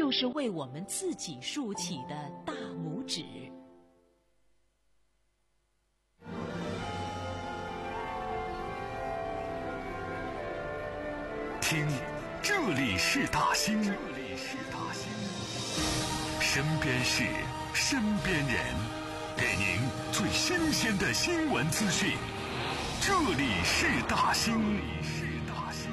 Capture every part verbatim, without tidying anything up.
就是为我们自己竖起的大拇指。 听，这里是大兴，这里是大兴，身边事，身边人，给您最新鲜的新闻资讯。这里是大兴，这里是大兴。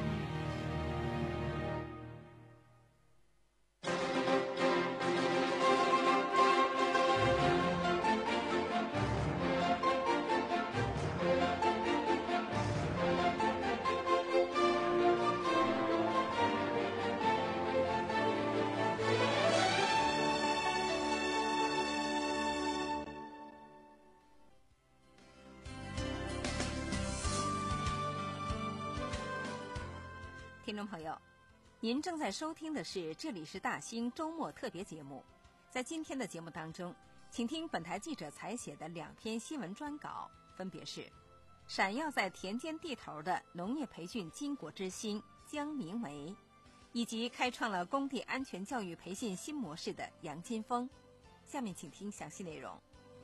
听众朋友，您正在收听的是这里是大兴周末特别节目。在今天的节目当中，请听本台记者采写的两篇新闻专稿，分别是闪耀在田间地头的农业培训巾帼之星江明梅，以及开创了工地安全教育培训新模式的杨金峰。下面请听详细内容。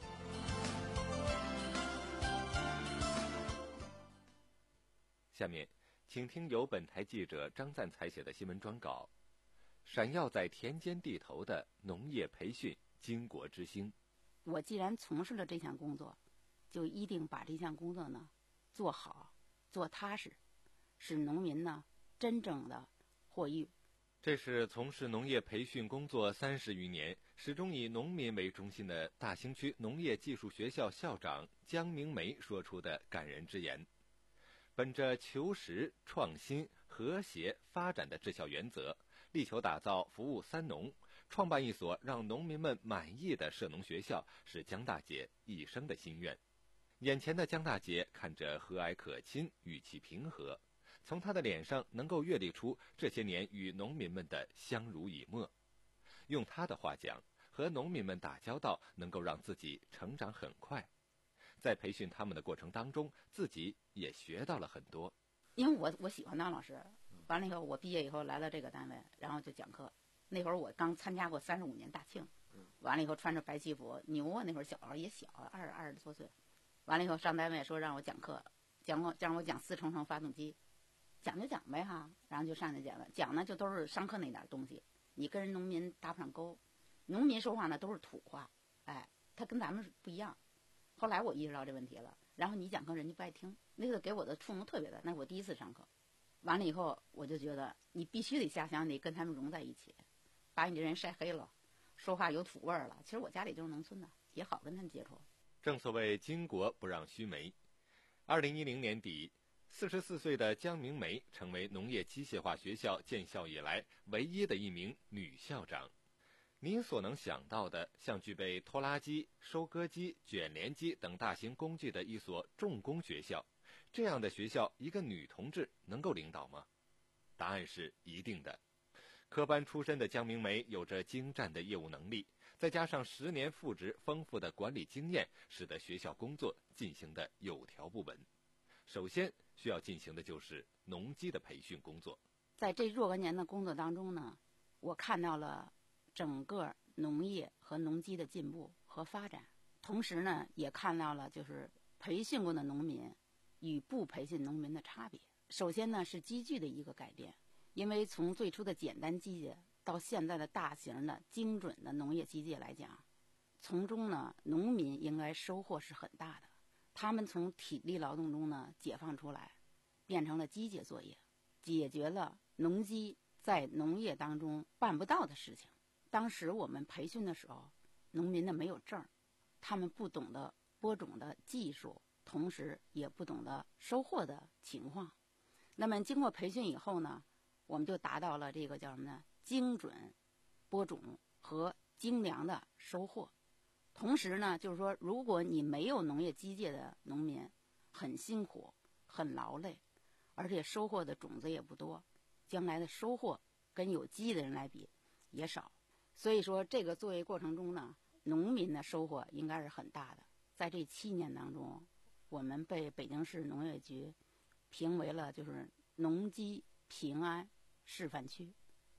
下面请听由本台记者张赞采写的新闻专稿：闪耀在田间地头的农业培训巾帼之星。 我既然从事了这项工作，就一定把这项工作呢做好、做踏实，使农民呢真正的获益。 这是从事农业培训工作三十余年，始终以农民为中心的大兴区农业技术学校校长江明梅说出的感人之言。本着求实、创新、和谐发展的治校原则，力求打造服务三农，创办一所让农民们满意的社农学校，是江大姐一生的心愿。眼前的江大姐看着和蔼可亲，语气平和，从她的脸上能够阅历出这些年与农民们的相濡以沫。用她的话讲，和农民们打交道能够让自己成长很快。在培训他们的过程当中，自己也学到了很多。 因为我我喜欢当老师，完了以后我毕业以后来到这个单位，然后就讲课。那会儿我刚参加过三十五年大庆，完了以后穿着白西服，牛啊，那会儿小孩也小，二二十多岁。完了以后上单位说让我讲课，讲我让我讲四冲程发动机，讲就讲呗哈，然后就上去讲了。讲呢就都是上课那点东西，你跟人农民搭不上钩，农民说话呢都是土话，哎，他跟咱们不一样。后来我意识到这问题了，然后你讲课人家不爱听，那个给我的触动特别的。那是我第一次上课，完了以后我就觉得你必须得下乡，得跟他们融在一起，把你这人晒黑了，说话有土味儿了。其实我家里就是农村的，也好跟他们接触。 正所谓巾帼不让须眉。二零一零年底，四十四岁的江明梅成为农业机械化学校建校以来唯一的一名女校长。您所能想到的，像具备拖拉机、收割机、卷帘机等大型工具的一所重工学校，这样的学校，一个女同志能够领导吗？答案是一定的。科班出身的江明梅有着精湛的业务能力，再加上十年复职丰富的管理经验，使得学校工作进行的有条不紊。首先需要进行的就是农机的培训工作。 在这若干年的工作当中呢，我看到了整个农业和农机的进步和发展，同时呢也看到了就是培训过的农民与不培训农民的差别。首先呢是机具的一个改变，因为从最初的简单机械到现在的大型的精准的农业机械来讲，从中呢农民应该收获是很大的。他们从体力劳动中呢解放出来，变成了机械作业，解决了农机在农业当中办不到的事情。当时我们培训的时候，农民呢没有证，他们不懂得播种的技术，同时也不懂得收获的情况。那么经过培训以后呢，我们就达到了这个叫什么呢？精准播种和精良的收获。同时呢，就是说，如果你没有农业机械的农民，很辛苦，很劳累，而且收获的种子也不多，将来的收获跟有机的人来比也少。所以说这个作业过程中呢，农民的收获应该是很大的。在这七年当中，我们被北京市农业局评为了就是农机平安示范区。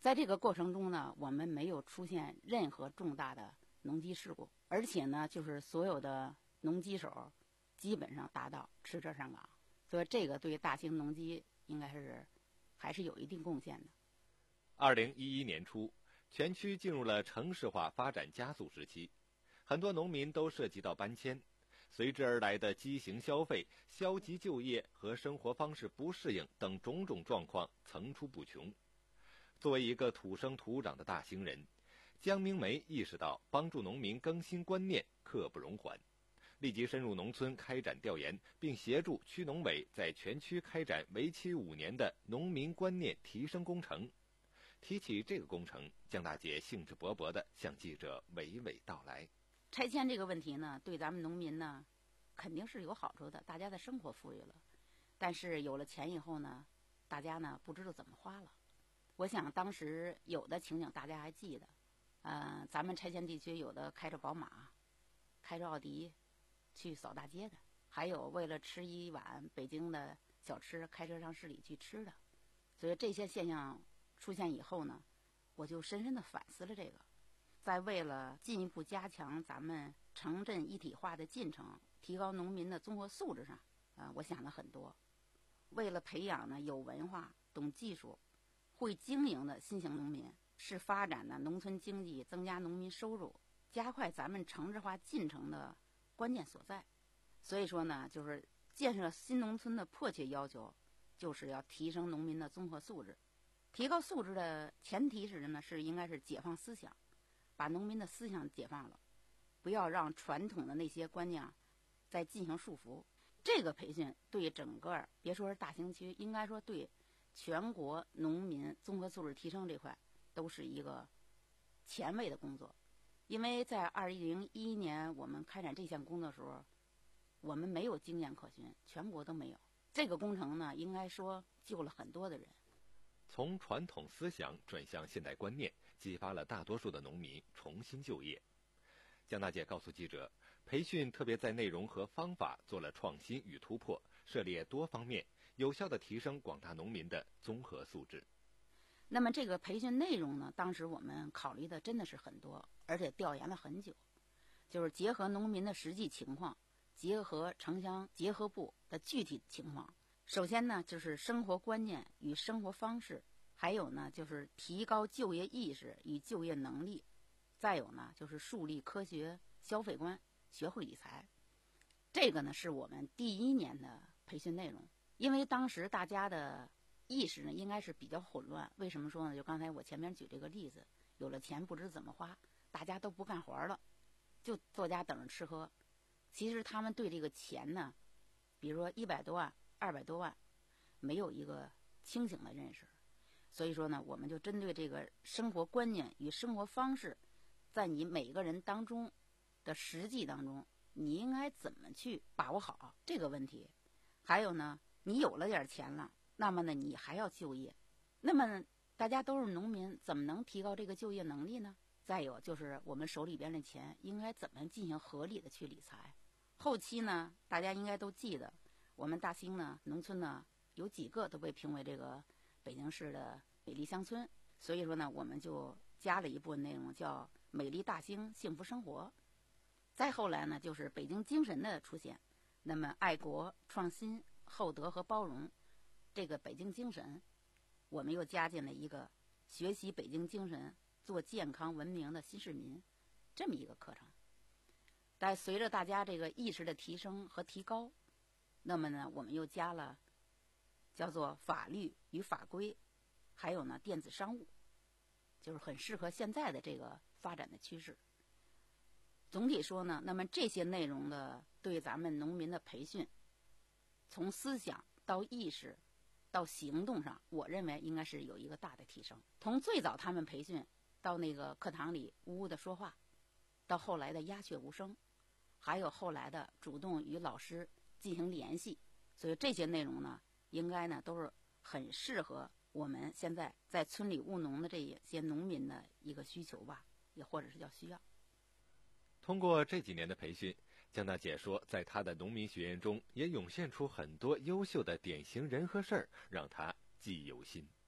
在这个过程中呢，我们没有出现任何重大的农机事故，而且呢，就是所有的农机手基本上达到吃车上岗，所以这个对大兴农机应该是还是有一定贡献的。 二零一一年初，全区进入了城市化发展加速时期，很多农民都涉及到搬迁，随之而来的畸形消费、消极就业和生活方式不适应等种种状况层出不穷。作为一个土生土长的大兴人，江明梅意识到帮助农民更新观念刻不容缓，立即深入农村开展调研，并协助区农委在全区开展为期五年的农民观念提升工程。提起这个工程，江大姐兴致勃勃地向记者娓娓道来。 拆迁这个问题呢，对咱们农民呢肯定是有好处的，大家的生活富裕了，但是有了钱以后呢，大家呢不知道怎么花了。我想当时有的情景大家还记得，呃，咱们拆迁地区有的开着宝马，开着奥迪去扫大街的，还有为了吃一碗北京的小吃开车上市里去吃的。所以这些现象出现以后呢，我就深深地反思了这个。在为了进一步加强咱们城镇一体化的进程，提高农民的综合素质上，呃，我想了很多。为了培养呢有文化、懂技术、会经营的新型农民，是发展呢农村经济、增加农民收入、加快咱们城市化进程的关键所在。所以说呢，就是建设新农村的迫切要求，就是要提升农民的综合素质。提高素质的前提是什么呢？是应该是解放思想，把农民的思想解放了，不要让传统的那些观念再进行束缚。这个培训对整个别说是大兴区，应该说对全国农民综合素质提升这块都是一个前卫的工作。因为在二零一一年我们开展这项工作的时候，我们没有经验可循，全国都没有。这个工程呢，应该说救了很多的人。 从传统思想转向现代观念，激发了大多数的农民重新就业。江大姐告诉记者，培训特别在内容和方法做了创新与突破，涉猎多方面，有效地提升广大农民的综合素质。 那么这个培训内容呢，当时我们考虑的真的是很多，而且调研了很久，就是结合农民的实际情况，结合城乡结合部的具体情况。首先呢，就是生活观念与生活方式，还有呢，就是提高就业意识与就业能力，再有呢，就是树立科学消费观，学会理财。这个呢，是我们第一年的培训内容。因为当时大家的意识呢，应该是比较混乱。为什么说呢？就刚才我前面举这个例子，有了钱不知怎么花，大家都不干活了，就坐家等着吃喝。其实他们对这个钱呢，比如说一百多万、二百多万，没有一个清醒的认识。所以说呢，我们就针对这个生活观念与生活方式，在你每个人当中的实际当中，你应该怎么去把握好这个问题。还有呢，你有了点钱了，那么呢，你还要就业。那么大家都是农民，怎么能提高这个就业能力呢？再有就是我们手里边的钱应该怎么进行合理的去理财。后期呢，大家应该都记得，我们大兴呢，农村呢，有几个都被评为这个北京市的美丽乡村。所以说呢，我们就加了一部分内容，叫美丽大兴幸福生活。再后来呢，就是北京精神的出现。那么爱国、创新、厚德和包容，这个北京精神，我们又加进了一个学习北京精神，做健康文明的新市民这么一个课程。但随着大家这个意识的提升和提高，那么呢，我们又加了叫做法律与法规，还有呢电子商务，就是很适合现在的这个发展的趋势。总体说呢，那么这些内容的对咱们农民的培训，从思想到意识到行动上，我认为应该是有一个大的提升。从最早他们培训到那个课堂里呜呜的说话，到后来的鸦雀无声，还有后来的主动与老师进行联系，所以这些内容呢，应该呢都是很适合我们现在在村里务农的这些农民的一个需求吧，也或者是叫需要。 通过这几年的培训，江大姐说，在她的农民学员中也涌现出很多优秀的典型人和事儿，让她记忆犹新。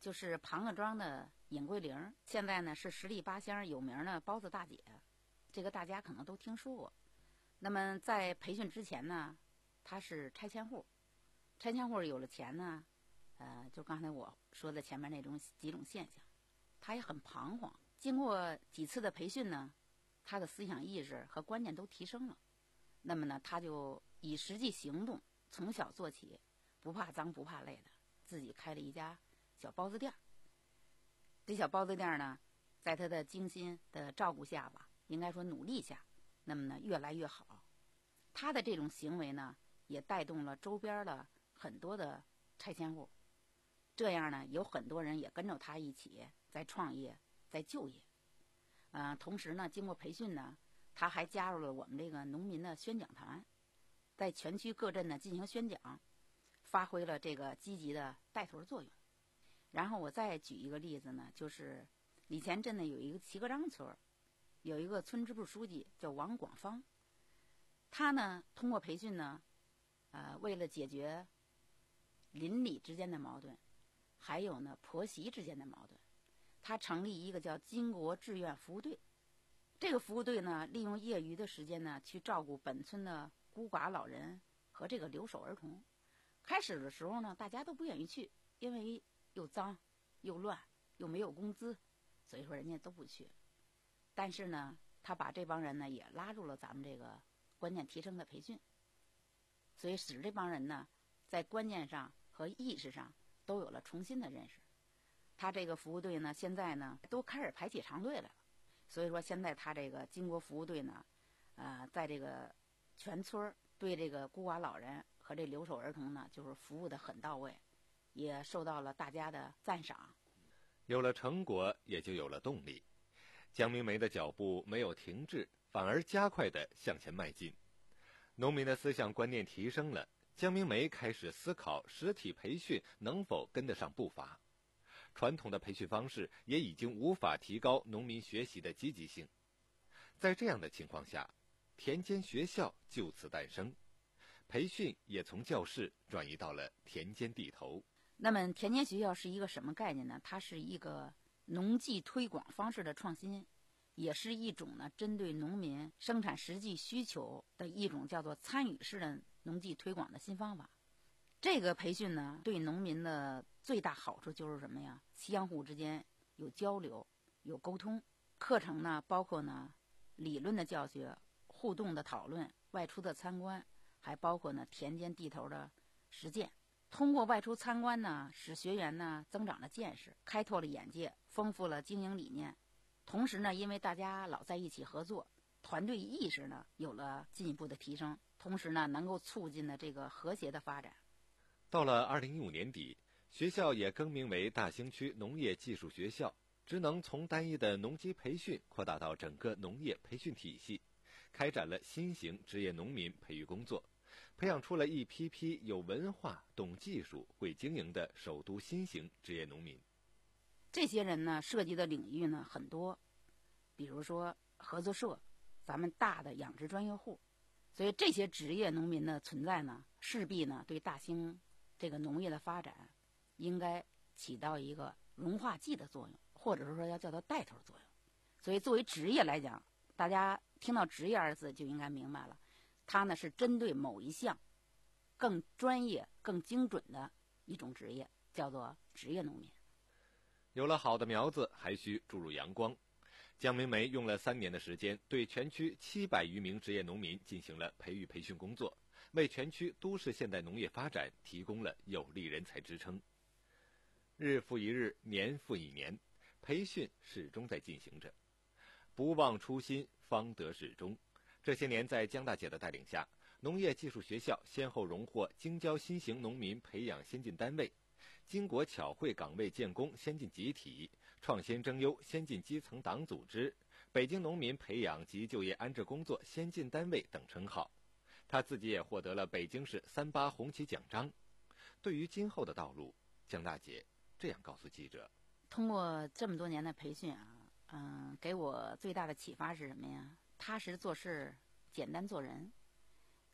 就是庞各庄的尹桂玲，现在呢是十里八乡有名的包子大姐，这个大家可能都听说过。那么在培训之前呢，她是拆迁户，拆迁户有了钱呢，呃，就刚才我说的前面那种几种现象，她也很彷徨。经过几次的培训呢，她的思想意识和观念都提升了。那么呢，她就以实际行动，从小做起，不怕脏不怕累的，自己开了一家小包子店。这小包子店呢，在她的精心的照顾下吧，应该说努力下，那么呢越来越好。她的这种行为呢，也带动了周边的很多的拆迁户，这样呢，有很多人也跟着她一起在创业，在就业。呃，同时呢，经过培训呢，她还加入了我们这个农民的宣讲团，在全区各镇呢进行宣讲，发挥了这个积极的带头作用。然后我再举一个例子呢，就是礼前镇呢有一个齐各章村，有一个村支部书记叫王广芳，他呢通过培训呢，呃，为了解决邻里之间的矛盾，还有呢婆媳之间的矛盾，他成立一个叫金国志愿服务队。这个服务队呢，利用业余的时间呢，去照顾本村的孤寡老人和这个留守儿童。开始的时候呢，大家都不愿意去，因为又脏又乱又没有工资，所以说人家都不去。但是呢，他把这帮人呢也拉入了咱们这个观念提升的培训，所以使这帮人呢在观念上和意识上都有了重新的认识。他这个服务队呢，现在呢都开始排起长队来了。所以说现在他这个金国服务队呢，呃，在这个全村对这个孤寡老人和这留守儿童呢，就是服务的很到位，也受到了大家的赞赏。 有了成果，也就有了动力。江明梅的脚步没有停滞，反而加快地向前迈进。农民的思想观念提升了，江明梅开始思考实体培训能否跟得上步伐。传统的培训方式也已经无法提高农民学习的积极性。在这样的情况下，田间学校就此诞生，培训也从教室转移到了田间地头。 那么田间学校是一个什么概念呢？它是一个农技推广方式的创新，也是一种呢针对农民生产实际需求的一种叫做参与式的农技推广的新方法。这个培训呢，对农民的最大好处就是什么呀？相互之间有交流，有沟通。课程呢，包括呢理论的教学、互动的讨论、外出的参观，还包括呢田间地头的实践。通过外出参观呢，使学员呢增长了见识，开拓了眼界，丰富了经营理念。同时呢，因为大家老在一起合作，团队意识呢有了进一步的提升，同时呢能够促进了这个和谐的发展。 到了二零一五年底，学校也更名为大兴区农业技术学校，职能从单一的农机培训扩大到整个农业培训体系，开展了新型职业农民培育工作，培养出了一批批有文化、懂技术、会经营的首都新型职业农民。 这些人呢，涉及的领域呢很多，比如说合作社，咱们大的养殖专业户，所以这些职业农民的存在呢，势必呢对大兴这个农业的发展应该起到一个融化剂的作用，或者是说要叫做带头作用。所以作为职业来讲，大家听到职业二字就应该明白了，它呢是针对某一项更专业更精准的一种职业，叫做职业农民。 有了好的苗子，还需注入阳光。江明梅用了三年的时间，对全区七百余名职业农民进行了培育培训工作，为全区都市现代农业发展提供了有力人才支撑。日复一日，年复一年，培训始终在进行着。不忘初心，方得始终。这些年，在江大姐的带领下，农业技术学校先后荣获京郊新型农民培养先进单位、金国巧慧岗位建功先进集体、创新征优先进基层党组织、北京农民培养及就业安置工作先进单位等称号。他自己也获得了北京市三八红旗奖章。对于今后的道路，江大姐这样告诉记者： 通过这么多年的培训啊，嗯，给我最大的启发是什么呀？踏实做事，简单做人。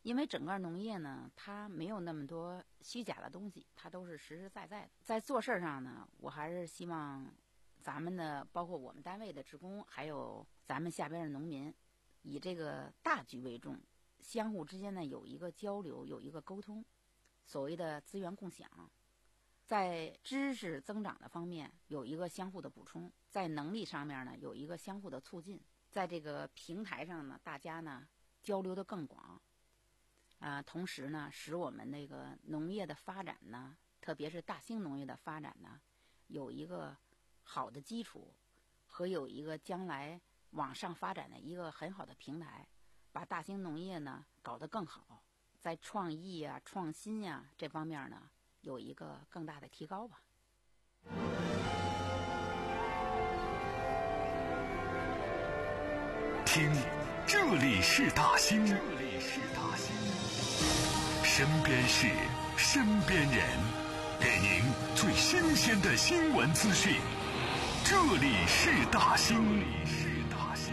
因为整个农业呢，它没有那么多虚假的东西，它都是实实在在的。在做事上呢，我还是希望咱们的，包括我们单位的职工，还有咱们下边的农民，以这个大局为重，相互之间呢有一个交流，有一个沟通，所谓的资源共享，在知识增长的方面有一个相互的补充，在能力上面呢有一个相互的促进，在这个平台上呢，大家呢交流的更广，啊、呃，同时呢，使我们那个农业的发展呢，特别是大兴农业的发展呢，有一个好的基础和有一个将来往上发展的一个很好的平台，把大兴农业呢搞得更好，在创意啊、创新呀、啊、这方面呢有一个更大的提高吧。 听，这里是大兴，这里是大兴，身边事，身边人，给您最新鲜的新闻资讯。这里是大兴，这里是大兴。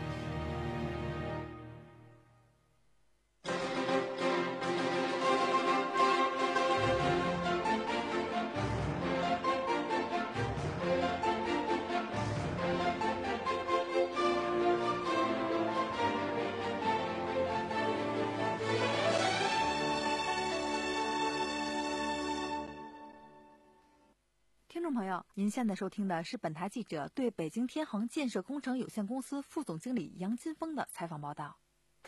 听众朋友，您现在收听的是本台记者对北京天恒建设工程有限公司副总经理杨金峰的采访报道。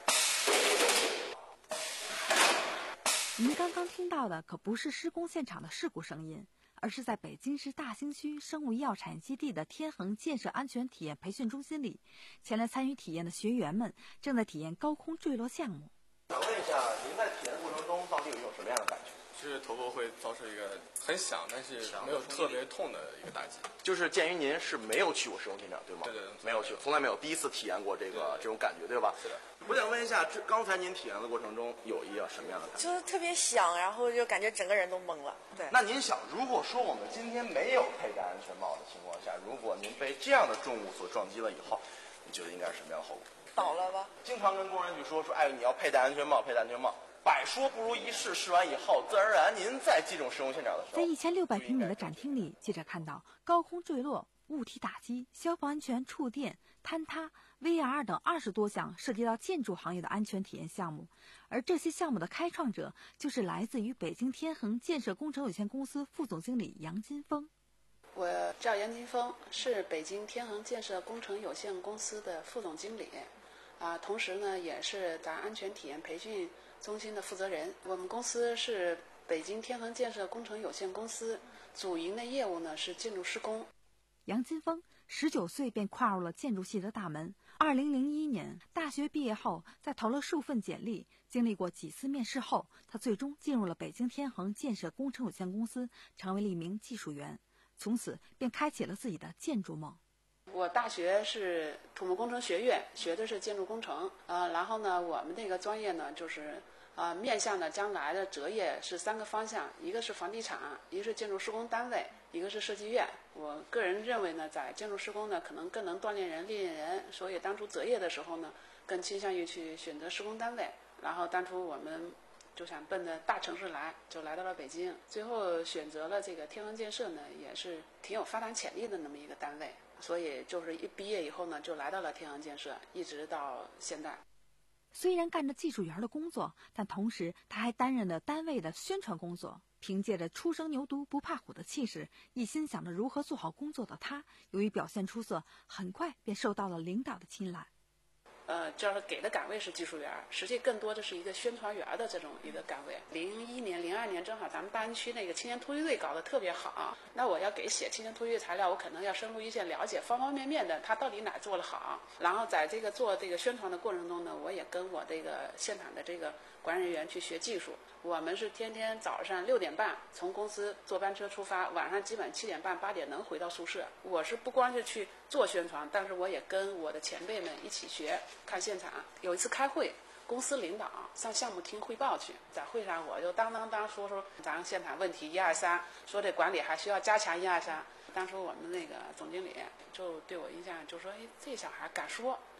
您刚刚听到的可不是施工现场的事故声音，而是在北京市大兴区生物医药产业基地的天恒建设安全体验培训中心里，前来参与体验的学员们正在体验高空坠落项目。 想问一下，您在体验过程中到底有一种什么样的感觉？ 就是头部会遭受一个很响，但是没有特别痛的一个打击。 就是鉴于您是没有去过施工现场，对吗？ 对对对， 没有去，从来没有，第一次体验过这个这种感觉，对吧？ 是的。 我想问一下，这刚才您体验的过程中有一个什么样的感觉？ 就是特别响，然后就感觉整个人都懵了。对。 那您想，如果说我们今天没有佩戴安全帽的情况下，如果您被这样的重物所撞击了以后，你觉得应该是什么样的后果？ 倒了吧。 经常跟工人去说说，哎，你要佩戴安全帽，佩戴安全帽。百说不如一试，试完以后，自然而然您在这种施工现场的时候， 在一千六百平米的展厅里，记者看到高空坠落、物体打击、消防安全、触电、坍塌、V R 等二十多项涉及到建筑行业的安全体验项目，而这些项目的开创者就是来自于北京天恒建设工程有限公司副总经理杨金峰。 我叫杨金峰，是北京天恒建设工程有限公司的副总经理，啊，同时呢也是咱安全体验培训中心的负责人。我们公司是北京天恒建设工程有限公司，主营的业务呢是建筑施工。 杨金峰十九岁便跨入了建筑系的大门。二零零一年大学毕业后，在投了数份简历，经历过几次面试后，他最终进入了北京天恒建设工程有限公司，成为了一名技术员。从此便开启了自己的建筑梦。 我大学是土木工程学院，学的是建筑工程，呃，然后呢，我们这个专业呢，就是呃，面向的将来的择业是三个方向，一个是房地产，一个是建筑施工单位，一个是设计院。我个人认为呢，在建筑施工呢，可能更能锻炼人、历练人，所以当初择业的时候呢，更倾向于去选择施工单位。然后当初我们就想奔着大城市来，就来到了北京，最后选择了这个天恒建设呢，也是挺有发展潜力的那么一个单位。所以就是一毕业以后呢，就来到了天恒建设，一直到现在。 虽然干着技术员的工作，但同时他还担任了单位的宣传工作。凭借着初生牛犊不怕虎的气势，一心想着如何做好工作的他，由于表现出色，很快便受到了领导的青睐。 呃，就是给的岗位是技术员，实际更多的是一个宣传员的这种一个岗位。零一年、零二年正好咱们大兴区那个青年突击队搞得特别好，那我要给写青年突击材料，我可能要深入一线了解方方面面的，他到底哪做得好。然后在这个做这个宣传的过程中呢，我也跟我这个现场的这个管理人员去学技术。我们是天天早上六点半从公司坐班车出发，晚上基本七点半八点能回到宿舍。我是不光是去做宣传，但是我也跟我的前辈们一起学看现场。有一次开会，公司领导上项目厅汇报去，在会上我就当当当说说咱现场问题一二三，说这管理还需要加强一二三。当初我们那个总经理就对我印象就说，哎，这小孩敢说，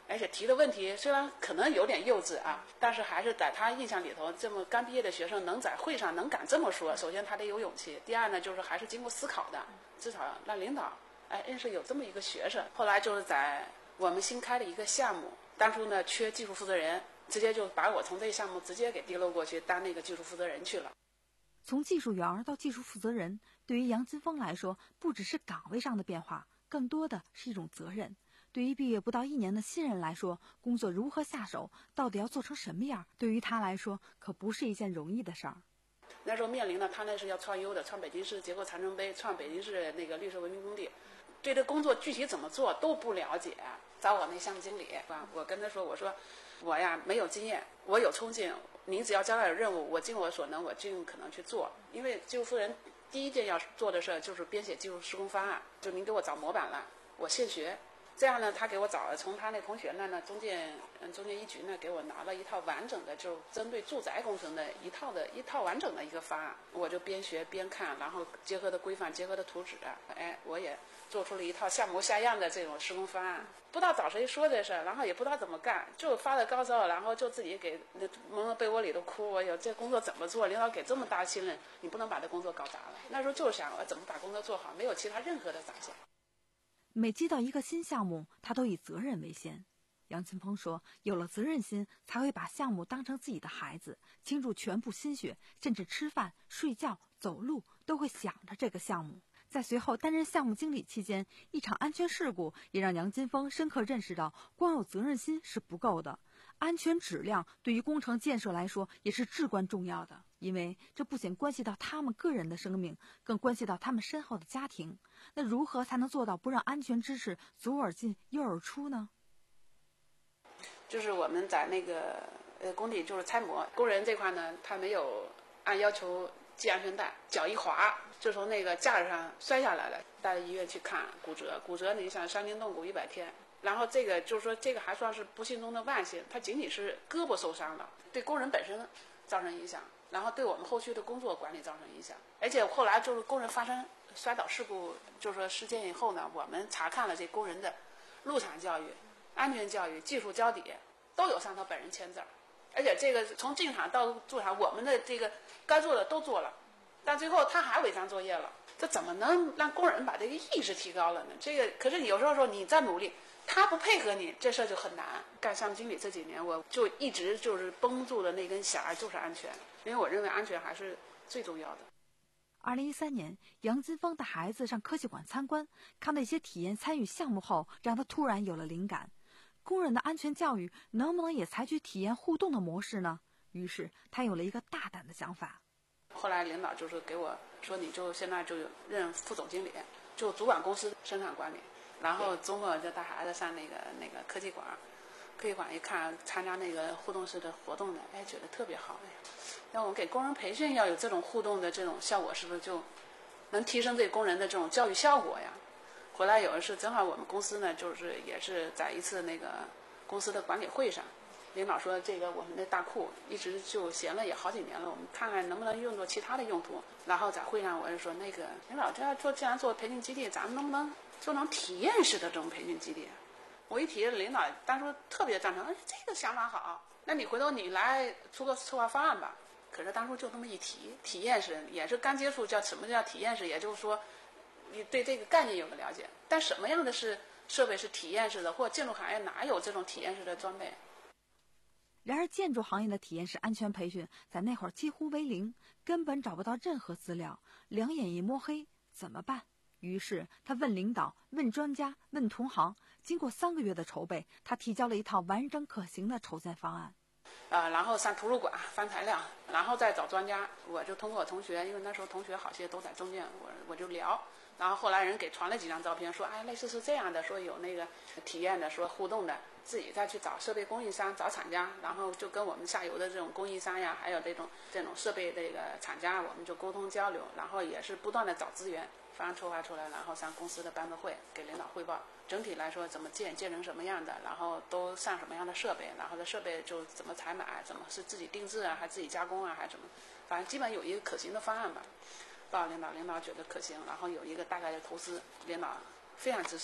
而且提的问题虽然可能有点幼稚啊，但是还是在他印象里头，这么刚毕业的学生能在会上能敢这么说，首先他得有勇气，第二呢就是还是经过思考的，至少让领导哎认识有这么一个学生。后来就是在我们新开的一个项目，当初呢缺技术负责人，直接就把我从这个项目直接给提溜过去当那个技术负责人去了。 从技术员到技术负责人，对于杨金峰来说，不只是岗位上的变化，更多的是一种责任。对于毕业不到一年的新人来说，工作如何下手，到底要做成什么样，对于他来说可不是一件容易的事儿。 那时候面临的他那是要创优的，创北京市结构残城碑，创北京市那个绿色文明工地，对这工作具体怎么做都不了解。找我那项目经理，我跟他说，我说我呀没有经验，我有冲劲，您只要交代任务，我尽我所能，我尽可能去做。因为技术负责人第一件要做的事就是编写技术施工方案，就您给我找模板了，我现学。这样呢，他给我找了，从他那同学那呢，中建嗯中建一局呢，给我拿了一套完整的，就针对住宅工程的一套的一套完整的一个方案，我就边学边看，然后结合的规范，结合的图纸，哎，我也做出了一套像模像样的这种施工方案。不知道找谁说这事儿，然后也不知道怎么干，就发了高烧，然后就自己给蒙到被窝里头哭。我有这工作怎么做？领导给这么大信任，你不能把这工作搞砸了。那时候就是想我怎么把工作做好，没有其他任何的杂想。 每接到一个新项目，他都以责任为先。杨金峰说，有了责任心，才会把项目当成自己的孩子，倾注全部心血，甚至吃饭、睡觉、走路都会想着这个项目。在随后担任项目经理期间，一场安全事故也让杨金峰深刻认识到，光有责任心是不够的，安全质量对于工程建设来说也是至关重要的。因为这不仅关系到他们个人的生命，更关系到他们身后的家庭。那如何才能做到不让安全知识左耳进右耳出呢？ 就是我们在那个呃工地就是拆模，工人这块呢，他没有按要求系安全带，脚一滑就从那个架子上摔下来了，带到医院去看骨折，骨折你想伤筋动骨一百天。然后这个就是说这个还算是不幸中的万幸，它仅仅是胳膊受伤了，对工人本身造成影响，然后对我们后续的工作管理造成影响。而且后来就是工人发生摔倒事故就是说事件以后呢，我们查看了这工人的入场教育、安全教育、技术交底都有上他本人签字，而且这个从进场到驻场我们的这个该做的都做了，但最后他还违章作业了，这怎么能让工人把这个意识提高了呢？这个可是有时候说你再努力，他不配合你，这事儿就很难。干项目经理这几年，我就一直就是绷住的那根弦儿就是安全，因为我认为安全还是最重要的。 二零一三年，杨金峰带孩子上科技馆参观，看到一些体验参与项目后，让他突然有了灵感。工人的安全教育能不能也采取体验互动的模式呢？于是他有了一个大胆的想法。 后来领导就是给我说，你就现在就任副总经理，就主管公司生产管理，然后周末就带孩子上那个那个科技馆，科技馆一看参加那个互动式的活动的，哎，觉得特别好。哎，要我们给工人培训要有这种互动的这种效果，是不是就能提升对工人的这种教育效果呀？回来有一次正好我们公司呢，就是也是在一次那个公司的管理会上，领导说这个我们的大库一直就闲了也好几年了，我们看看能不能用作其他的用途。然后在会上我就说，那个领导这要做既然做培训基地，咱们能不能做成体验式的这种培训基地？我一提，领导当时特别赞成，哎，这个想法好，那你回头你来出个策划方案吧。可是当初就这么一提，体验式也是刚接触，叫什么叫体验式，也就是说你对这个概念有个了解，但什么样的是设备是体验式的，或建筑行业哪有这种体验式的装备？ 然而建筑行业的体验式安全培训在那会儿几乎为零，根本找不到任何资料，两眼一摸黑，怎么办？于是他问领导，问专家，问同行。经过三个月的筹备，他提交了一套完整可行的筹建方案。 呃，然后上图书馆翻材料，然后再找专家。我就通过我同学，因为那时候同学好些都在中建，我我就聊。然后后来人给传了几张照片，说哎，类似是这样的，说有那个体验的，说互动的，自己再去找设备供应商、找厂家，然后就跟我们下游的这种供应商呀，还有这种这种设备这个厂家，我们就沟通交流，然后也是不断的找资源，方案筹划出来，然后上公司的班子会给领导汇报。整体来说怎么建，建成什么样的，然后都上什么样的设备，然后这设备就怎么采买，怎么是自己定制啊，还自己加工啊，还怎么，反正基本有一个可行的方案吧。报领导，领导觉得可行，然后有一个大概的投资，领导非常支持。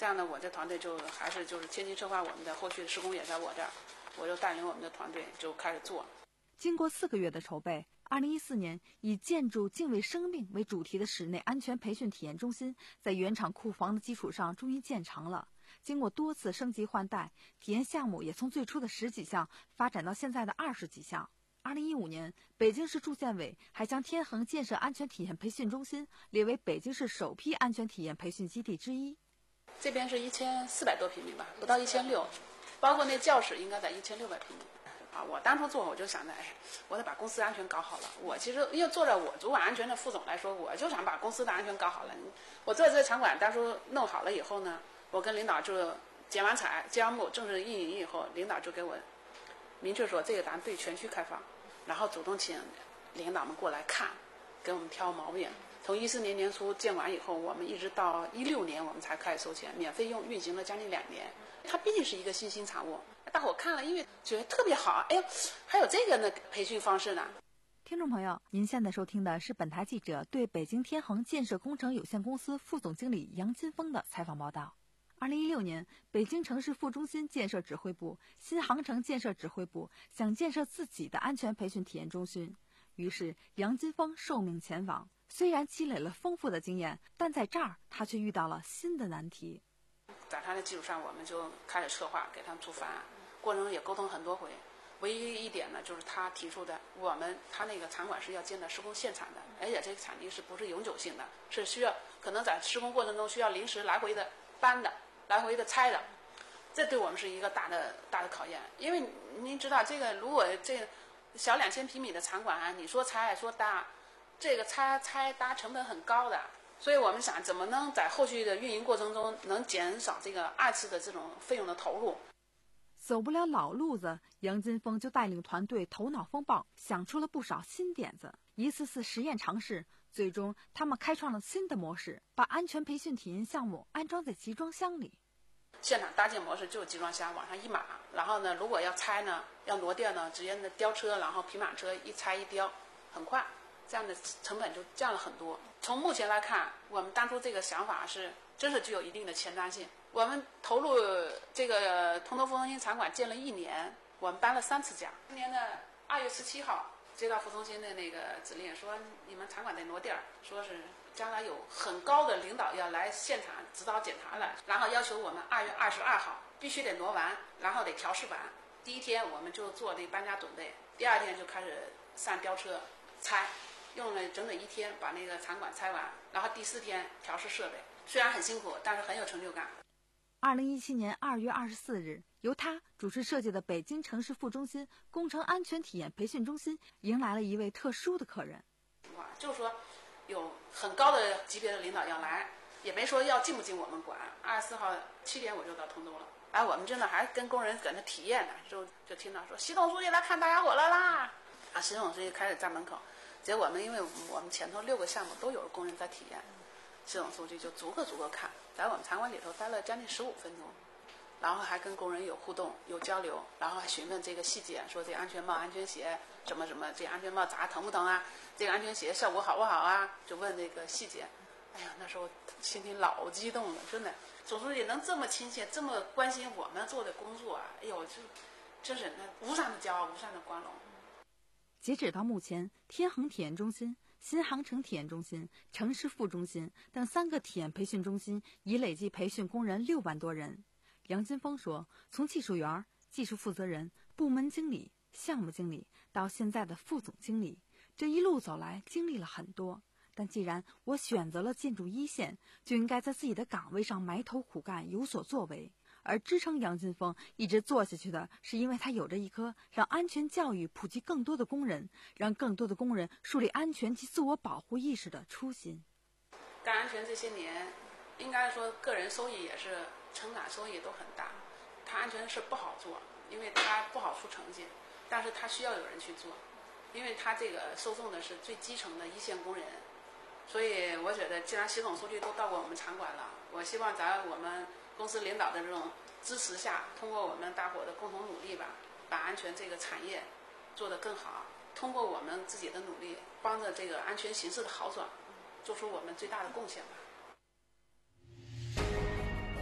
这样呢，我这团队就还是就是前期策划，我们的后续施工也在我这儿，我就带领我们的团队就开始做。 经过四个月的筹备，二零一四年以建筑敬畏生命为主题的室内安全培训体验中心，在原厂库房的基础上终于建成了。经过多次升级换代，体验项目也从最初的十几项发展到现在的二十几项。二零一五年，北京市住建委还将天恒建设安全体验培训中心列为北京市首批安全体验培训基地之一。 这边是一千四百多平米吧，不到一千六，包括那教室应该在一千六百平米。啊，我当初做我就想着，哎，我得把公司安全搞好了。我其实因为做着我主管安全的副总来说，我就想把公司的安全搞好了。我做这个场馆当初弄好了以后呢，我跟领导就剪完彩、接完幕、正式运营以后，领导就给我明确说，这个咱对全区开放，然后主动请领导们过来看，给我们挑毛病。从一四年年初建完以后，我们一直到一六年我们才开始收钱，免费用运行了将近两年。它毕竟是一个新兴产物，大伙看了因为觉得特别好，哎呦，还有这个呢培训方式呢。 听众朋友，您现在收听的是本台记者对北京天恒建设工程有限公司副总经理杨金峰的采访报道。二零一六年，北京城市副中心建设指挥部、新航城建设指挥部想建设自己的安全培训体验中心，于是杨金峰受命前往。虽然积累了丰富的经验，但在这儿他却遇到了新的难题。 在他的基础上，我们就开始策划，给他们出方案，过程中也沟通很多回。唯一一点呢，就是他提出的，我们他那个场馆是要建在施工现场的，而且这个场地是不是永久性的，是需要可能在施工过程中需要临时来回的搬的，来回的拆的，这对我们是一个大的大的考验。因为您知道，这个如果这小两千平米的场馆啊，你说拆说搭，这个拆拆搭成本很高的。所以我们想怎么能在后续的运营过程中能减少这个二次的这种费用的投入。 走不了老路子，杨金峰就带领团队头脑风暴，想出了不少新点子。一次次实验尝试，最终他们开创了新的模式，把安全培训体验项目安装在集装箱里。 现场搭建模式就是集装箱往上一码，然后呢，如果要拆呢，要挪垫呢，直接的吊车，然后平板车一拆一吊，很快。这样的成本就降了很多。从目前来看，我们当初这个想法是真是具有一定的前瞻性。我们投入这个通州副中心场馆建了一年，我们搬了三次家。今年的二月十七号接到副中心的那个指令，说你们场馆得挪地儿，说是将来有很高的领导要来现场指导检查了，然后要求我们二月二十二号必须得挪完，然后得调试完。第一天我们就做这搬家准备，第二天就开始上吊车拆。用了整整一天把那个场馆拆完，然后第四天调试设备，虽然很辛苦，但是很有成就感。 二零一七年二月二十四日，由他主持设计的北京城市副中心工程安全体验培训中心迎来了一位特殊的客人。 哇，就是说有很高的级别的领导要来，也没说要进不进我们馆。二十四号七点我就到通州了，哎，我们真的还跟工人搁那体验呢，就就听到说习总书记来看大家伙了啦，啊，习总书记开始站门口。结果呢，因为我们前头六个项目都有工人在体验，习总书记就逐个逐个看，在我们场馆里头待了将近十五分钟，然后还跟工人有互动、有交流，然后还询问这个细节，说这安全帽、安全鞋什么什么，这安全帽砸疼不疼啊？这个安全鞋效果好不好啊？就问这个细节。哎呀，那时候心里老激动了，真的，总书记能这么亲切、这么关心我们做的工作啊，哎呦，就真是那无上的骄傲、无上的光荣。 截止到目前，天恒体验中心、新航城体验中心、城市副中心等三个体验培训中心已累计培训工人六万多人。杨金峰说，从技术员、技术负责人、部门经理、项目经理到现在的副总经理，这一路走来经历了很多。但既然我选择了进驻一线，就应该在自己的岗位上埋头苦干，有所作为。而支撑杨金峰一直做下去的，是因为他有着一颗让安全教育普及更多的工人，让更多的工人树立安全及自我保护意识的初心。 干安全这些年，应该说个人收益也是成长收益都很大。他安全是不好做，因为他不好出成绩，但是他需要有人去做，因为他这个受众的是最基层的一线工人。所以我觉得，既然习总书记都到过我们场馆了，我希望咱我们公司领导的这种支持下，通过我们大伙的共同努力吧，把安全这个产业做得更好，通过我们自己的努力，帮着这个安全形势的好转，做出我们最大的贡献吧。 以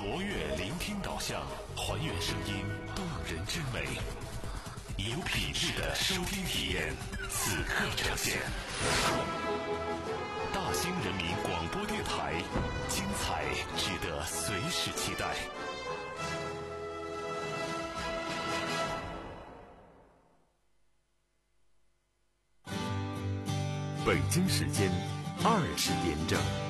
活跃聆听导向，还原声音动人之美，有品质的收听体验，此刻呈现。大兴人民广播电台，精彩值得随时期待。北京时间二十点整。